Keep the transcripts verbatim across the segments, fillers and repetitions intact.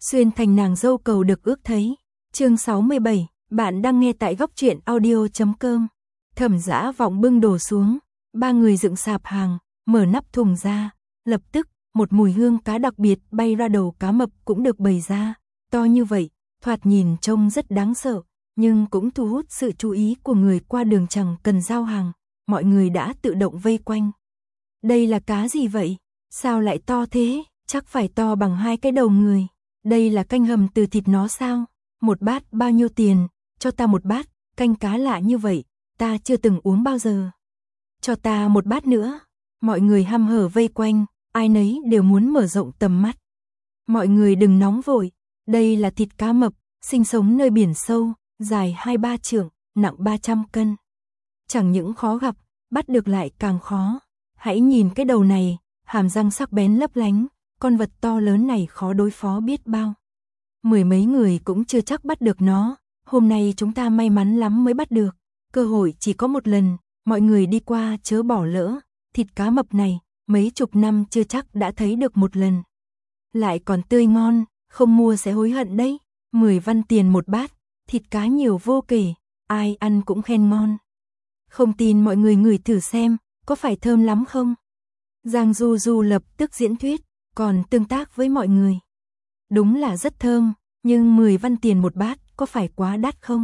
xuyên thành nàng dâu cầu được ước thấy. Chương sáu mươi bảy, bạn đang nghe tại góc truyện audio chấm com. Thẩm Dã Vọng bưng đồ xuống, ba người dựng sạp hàng, mở nắp thùng ra, lập tức, một mùi hương cá đặc biệt bay ra, đầu cá mập cũng được bày ra, to như vậy, thoạt nhìn trông rất đáng sợ, nhưng cũng thu hút sự chú ý của người qua đường, chẳng cần giao hàng, mọi người đã tự động vây quanh. Đây là cá gì vậy? Sao lại to thế? Chắc phải to bằng hai cái đầu người. Đây là canh hầm từ thịt nó sao? Một bát bao nhiêu tiền? Cho ta một bát, canh cá lạ như vậy, ta chưa từng uống bao giờ. Cho ta một bát nữa. Mọi người hăm hở vây quanh, ai nấy đều muốn mở rộng tầm mắt. Mọi người đừng nóng vội, đây là thịt cá mập, sinh sống nơi biển sâu, dài hai ba trượng, nặng ba trăm cân. Chẳng những khó gặp, bắt được lại càng khó. Hãy nhìn cái đầu này, hàm răng sắc bén lấp lánh, con vật to lớn này khó đối phó biết bao. Mười mấy người cũng chưa chắc bắt được nó, hôm nay chúng ta may mắn lắm mới bắt được, cơ hội chỉ có một lần, mọi người đi qua chớ bỏ lỡ, thịt cá mập này, mấy chục năm chưa chắc đã thấy được một lần. Lại còn tươi ngon, không mua sẽ hối hận đấy, mười văn tiền một bát, thịt cá nhiều vô kể, ai ăn cũng khen ngon. Không tin mọi người ngửi thử xem, có phải thơm lắm không? Giang Du Du lập tức diễn thuyết, còn tương tác với mọi người. Đúng là rất thơm, nhưng mười văn tiền một bát có phải quá đắt không?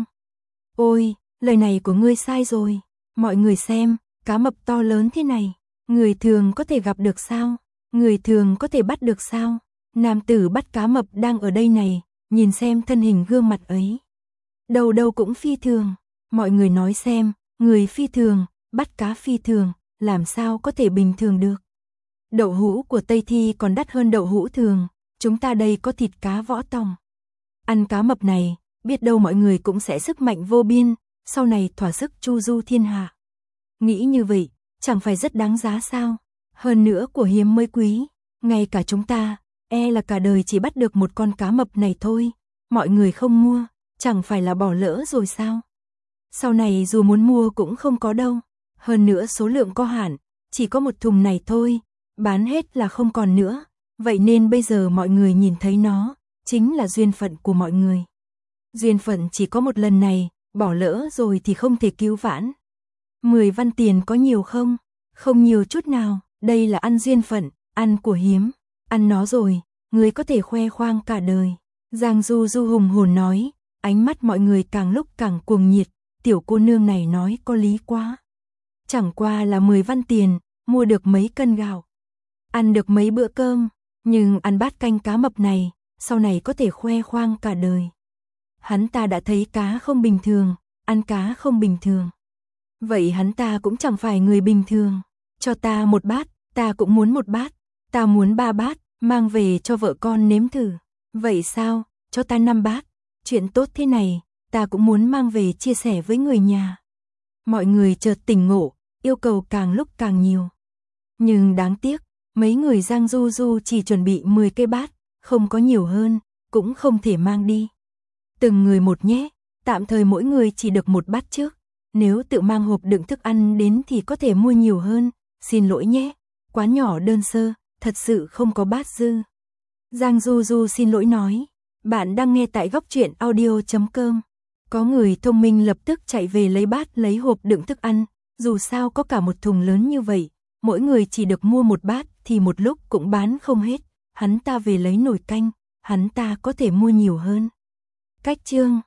Ôi, lời này của ngươi sai rồi. Mọi người xem, cá mập to lớn thế này, người thường có thể gặp được sao? Người thường có thể bắt được sao? Nam tử bắt cá mập đang ở đây này, nhìn xem thân hình gương mặt ấy. Đâu đâu cũng phi thường. Mọi người nói xem, người phi thường, bắt cá phi thường, làm sao có thể bình thường được? Đậu hũ của Tây Thi còn đắt hơn đậu hũ thường, chúng ta đây có thịt cá võ tòng. Ăn cá mập này, biết đâu mọi người cũng sẽ sức mạnh vô biên, sau này thỏa sức chu du thiên hạ. Nghĩ như vậy, chẳng phải rất đáng giá sao? Hơn nữa của hiếm mới quý, ngay cả chúng ta, e là cả đời chỉ bắt được một con cá mập này thôi, mọi người không mua, chẳng phải là bỏ lỡ rồi sao? Sau này dù muốn mua cũng không có đâu, hơn nữa số lượng có hạn, chỉ có một thùng này thôi, bán hết là không còn nữa, vậy nên bây giờ mọi người nhìn thấy nó, chính là duyên phận của mọi người. Duyên phận chỉ có một lần này, bỏ lỡ rồi thì không thể cứu vãn. Mười văn tiền có nhiều không? Không nhiều chút nào, đây là ăn duyên phận, ăn của hiếm, ăn nó rồi, người có thể khoe khoang cả đời. Giang Du Du hùng hồn nói, ánh mắt mọi người càng lúc càng cuồng nhiệt, tiểu cô nương này nói có lý quá. Chẳng qua là mười văn tiền, mua được mấy cân gạo, ăn được mấy bữa cơm, nhưng ăn bát canh cá mập này, sau này có thể khoe khoang cả đời. Hắn ta đã thấy cá không bình thường, ăn cá không bình thường. Vậy hắn ta cũng chẳng phải người bình thường. Cho ta một bát, ta cũng muốn một bát, ta muốn ba bát, mang về cho vợ con nếm thử. Vậy sao, cho ta năm bát, chuyện tốt thế này, ta cũng muốn mang về chia sẻ với người nhà. Mọi người chợt tỉnh ngộ, yêu cầu càng lúc càng nhiều. Nhưng đáng tiếc, mấy người Giang Du Du chỉ chuẩn bị mười cái bát, không có nhiều hơn, cũng không thể mang đi. Từng người một nhé, tạm thời mỗi người chỉ được một bát trước. Nếu tự mang hộp đựng thức ăn đến thì có thể mua nhiều hơn, xin lỗi nhé, quán nhỏ đơn sơ, thật sự không có bát dư. Giang Du Du xin lỗi nói, bạn đang nghe tại góc truyện audio chấm com. Có người thông minh lập tức chạy về lấy bát lấy hộp đựng thức ăn, dù sao có cả một thùng lớn như vậy, mỗi người chỉ được mua một bát thì một lúc cũng bán không hết, hắn ta về lấy nồi canh, hắn ta có thể mua nhiều hơn. Cách chương